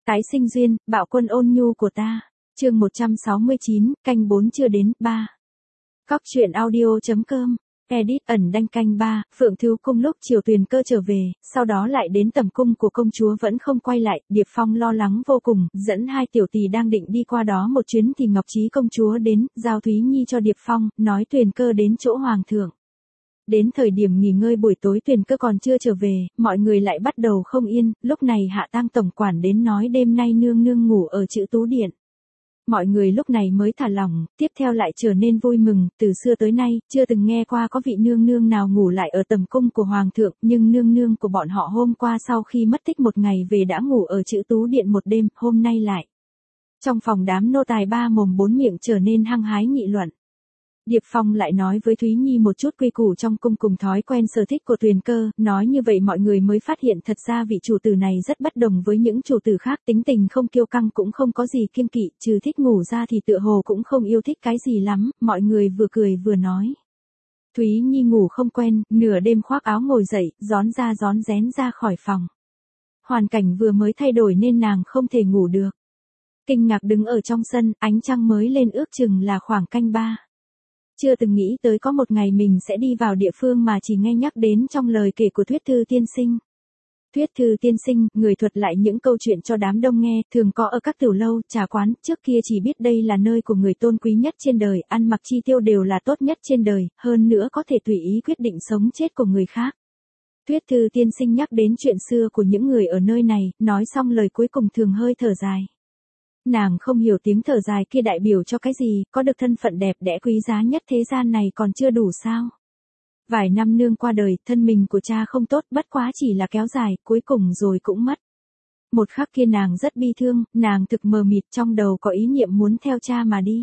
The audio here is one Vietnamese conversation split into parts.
Tái sinh duyên, bạo quân ôn nhu của ta. Chương 169, canh 4 chưa đến, 3. Cóc truyện audio.com. Edit ẩn đanh canh 3, Phượng Thiếu Cung lúc chiều Tuyền Cơ trở về, sau đó lại đến tầm cung của công chúa vẫn không quay lại, Điệp Phong lo lắng vô cùng, dẫn hai tiểu tỷ đang định đi qua đó một chuyến thì Ngọc Trí công chúa đến, giao Thúy Nhi cho Điệp Phong, nói Tuyền Cơ đến chỗ hoàng thượng. Đến thời điểm nghỉ ngơi buổi tối Tuyền Cơ còn chưa trở về, mọi người lại bắt đầu không yên, lúc này Hạ Tang tổng quản đến nói đêm nay nương nương ngủ ở Chữ Tú Điện. Mọi người lúc này mới thả lỏng, tiếp theo lại trở nên vui mừng, từ xưa tới nay, chưa từng nghe qua có vị nương nương nào ngủ lại ở tầm cung của hoàng thượng, nhưng nương nương của bọn họ hôm qua sau khi mất tích một ngày về đã ngủ ở Chữ Tú Điện một đêm, hôm nay lại. Trong phòng đám nô tài ba mồm bốn miệng trở nên hăng hái nghị luận. Điệp Phong lại nói với Thúy Nhi một chút quy củ trong cung cùng thói quen sở thích của Tuyền Cơ, nói như vậy mọi người mới phát hiện thật ra vị chủ tử này rất bất đồng với những chủ tử khác, tính tình không kiêu căng cũng không có gì kiêng kỵ, trừ thích ngủ ra thì tựa hồ cũng không yêu thích cái gì lắm, mọi người vừa cười vừa nói. Thúy Nhi ngủ không quen, nửa đêm khoác áo ngồi dậy, rón rén ra khỏi phòng. Hoàn cảnh vừa mới thay đổi nên nàng không thể ngủ được. Kinh ngạc đứng ở trong sân, ánh trăng mới lên ước chừng là khoảng canh 3. Chưa từng nghĩ tới có một ngày mình sẽ đi vào địa phương mà chỉ nghe nhắc đến trong lời kể của Thuyết Thư tiên sinh. Thuyết Thư tiên sinh, người thuật lại những câu chuyện cho đám đông nghe, thường có ở các tiểu lâu, trà quán, trước kia chỉ biết đây là nơi của người tôn quý nhất trên đời, ăn mặc chi tiêu đều là tốt nhất trên đời, hơn nữa có thể tùy ý quyết định sống chết của người khác. Thuyết Thư tiên sinh nhắc đến chuyện xưa của những người ở nơi này, nói xong lời cuối cùng thường hơi thở dài. Nàng không hiểu tiếng thở dài kia đại biểu cho cái gì, có được thân phận đẹp đẽ quý giá nhất thế gian này còn chưa đủ sao. Vài năm nương qua đời, thân mình của cha không tốt, bất quá chỉ là kéo dài, cuối cùng rồi cũng mất. Một khắc kia nàng rất bi thương, nàng thực mờ mịt trong đầu có ý niệm muốn theo cha mà đi.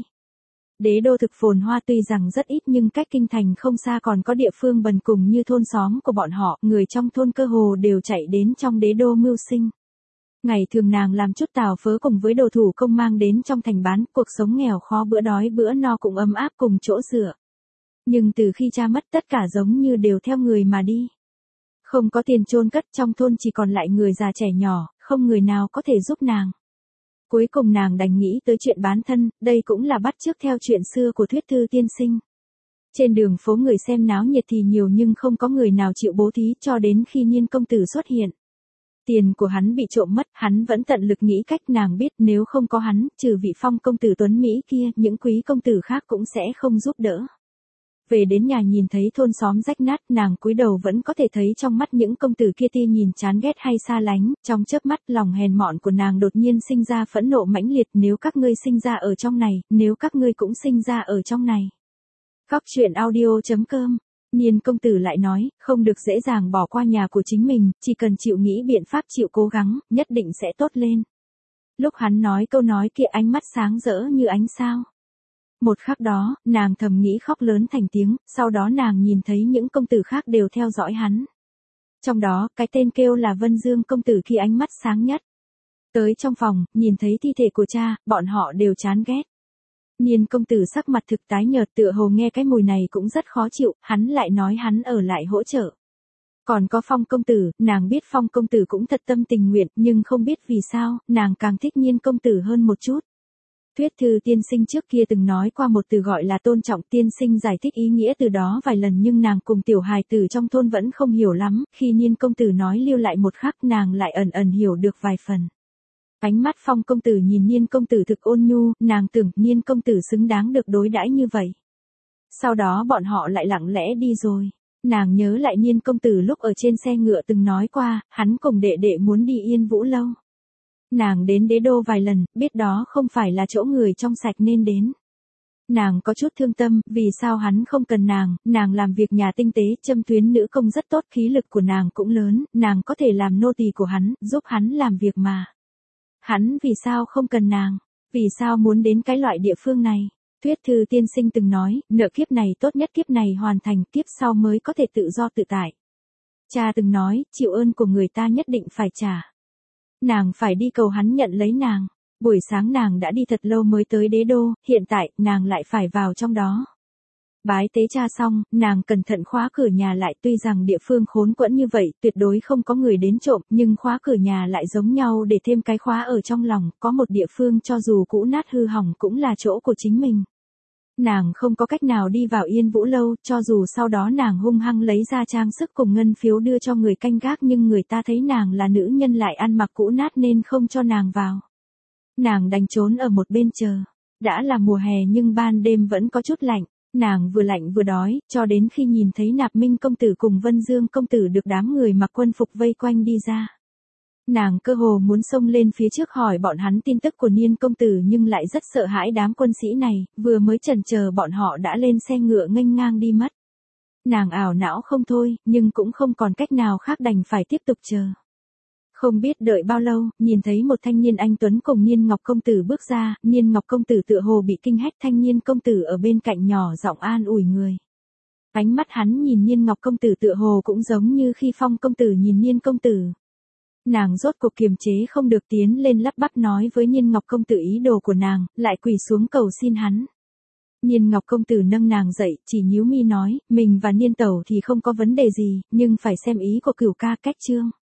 Đế đô thực phồn hoa tuy rằng rất ít nhưng cách kinh thành không xa còn có địa phương bần cùng như thôn xóm của bọn họ, người trong thôn cơ hồ đều chạy đến trong đế đô mưu sinh. Ngày thường nàng làm chút tảo phớ cùng với đồ thủ công mang đến trong thành bán, cuộc sống nghèo khó bữa đói bữa no cũng ấm áp cùng chỗ dựa. Nhưng từ khi cha mất tất cả giống như đều theo người mà đi. Không có tiền chôn cất, trong thôn chỉ còn lại người già trẻ nhỏ, không người nào có thể giúp nàng. Cuối cùng nàng đành nghĩ tới chuyện bán thân, đây cũng là bắt chước theo chuyện xưa của Thuyết Thư tiên sinh. Trên đường phố người xem náo nhiệt thì nhiều nhưng không có người nào chịu bố thí cho đến khi Niên công tử xuất hiện. Tiền của hắn bị trộm mất, hắn vẫn tận lực nghĩ cách, nàng biết nếu không có hắn, trừ vị Phong công tử tuấn Mỹ kia, những quý công tử khác cũng sẽ không giúp đỡ. Về đến nhà nhìn thấy thôn xóm rách nát, nàng cúi đầu vẫn có thể thấy trong mắt những công tử kia tia nhìn chán ghét hay xa lánh, trong chớp mắt lòng hèn mọn của nàng đột nhiên sinh ra phẫn nộ mãnh liệt, nếu các ngươi sinh ra ở trong này, nếu các ngươi cũng sinh ra ở trong này. Cóc truyện audio.com. Niên công tử lại nói, không được dễ dàng bỏ qua nhà của chính mình, chỉ cần chịu nghĩ biện pháp chịu cố gắng, nhất định sẽ tốt lên. Lúc hắn nói câu nói kia ánh mắt sáng rỡ như ánh sao. Một khắc đó, nàng thầm nghĩ khóc lớn thành tiếng, sau đó nàng nhìn thấy những công tử khác đều theo dõi hắn. Trong đó, cái tên kêu là Vân Dương công tử khi ánh mắt sáng nhất. Tới trong phòng, nhìn thấy thi thể của cha, bọn họ đều chán ghét. Niên công tử sắc mặt thực tái nhợt tựa hồ nghe cái mùi này cũng rất khó chịu, hắn lại nói hắn ở lại hỗ trợ. Còn có Phong công tử, nàng biết Phong công tử cũng thật tâm tình nguyện, nhưng không biết vì sao, nàng càng thích Niên công tử hơn một chút. Thuyết Thư tiên sinh trước kia từng nói qua một từ gọi là tôn trọng, tiên sinh giải thích ý nghĩa từ đó vài lần nhưng nàng cùng tiểu hài tử trong thôn vẫn không hiểu lắm, khi Niên công tử nói lưu lại một khắc nàng lại ẩn ẩn hiểu được vài phần. Ánh mắt Phong công tử nhìn Niên công tử thực ôn nhu, nàng tưởng Niên công tử xứng đáng được đối đãi như vậy. Sau đó bọn họ lại lặng lẽ đi rồi. Nàng nhớ lại Niên công tử lúc ở trên xe ngựa từng nói qua, hắn cùng đệ đệ muốn đi Yên Vũ lâu. Nàng đến đế đô vài lần, biết đó không phải là chỗ người trong sạch nên đến. Nàng có chút thương tâm, vì sao hắn không cần nàng làm việc nhà tinh tế, châm tuyến nữ công rất tốt, khí lực của nàng cũng lớn, nàng có thể làm nô tỳ của hắn, giúp hắn làm việc mà. Hắn vì sao không cần nàng? Vì sao muốn đến cái loại địa phương này? Thuyết Thư tiên sinh từng nói, nợ kiếp này tốt nhất kiếp này hoàn thành, kiếp sau mới có thể tự do tự tại. Cha từng nói, chịu ơn của người ta nhất định phải trả. Nàng phải đi cầu hắn nhận lấy nàng. Buổi sáng nàng đã đi thật lâu mới tới đế đô, hiện tại, nàng lại phải vào trong đó. Bái tế cha xong, nàng cẩn thận khóa cửa nhà lại, tuy rằng địa phương khốn quẫn như vậy, tuyệt đối không có người đến trộm, nhưng khóa cửa nhà lại giống nhau để thêm cái khóa ở trong lòng, có một địa phương cho dù cũ nát hư hỏng cũng là chỗ của chính mình. Nàng không có cách nào đi vào Yên Vũ lâu, cho dù sau đó nàng hung hăng lấy ra trang sức cùng ngân phiếu đưa cho người canh gác, nhưng người ta thấy nàng là nữ nhân lại ăn mặc cũ nát nên không cho nàng vào. Nàng đành trốn ở một bên chờ. Đã là mùa hè nhưng ban đêm vẫn có chút lạnh. Nàng vừa lạnh vừa đói, cho đến khi nhìn thấy Nạp Minh công tử cùng Vân Dương công tử được đám người mặc quân phục vây quanh đi ra. Nàng cơ hồ muốn xông lên phía trước hỏi bọn hắn tin tức của Niên công tử, nhưng lại rất sợ hãi đám quân sĩ này, vừa mới chần chờ bọn họ đã lên xe ngựa nghênh ngang đi mất. Nàng ảo não không thôi, nhưng cũng không còn cách nào khác, đành phải tiếp tục chờ. Không biết đợi bao lâu, nhìn thấy một thanh niên anh tuấn cùng Niên Ngọc công tử bước ra, Niên Ngọc công tử tựa hồ bị kinh hách, thanh niên công tử ở bên cạnh nhỏ giọng an ủi người. Ánh mắt hắn nhìn Niên Ngọc công tử tựa hồ cũng giống như khi Phong công tử nhìn Niên công tử. Nàng rốt cuộc kiềm chế không được tiến lên lắp bắp nói với Niên Ngọc công tử ý đồ của nàng, lại quỳ xuống cầu xin hắn. Niên Ngọc công tử nâng nàng dậy, chỉ nhíu mi nói, mình và Niên tẩu thì không có vấn đề gì, nhưng phải xem ý của Cửu ca, cách trương.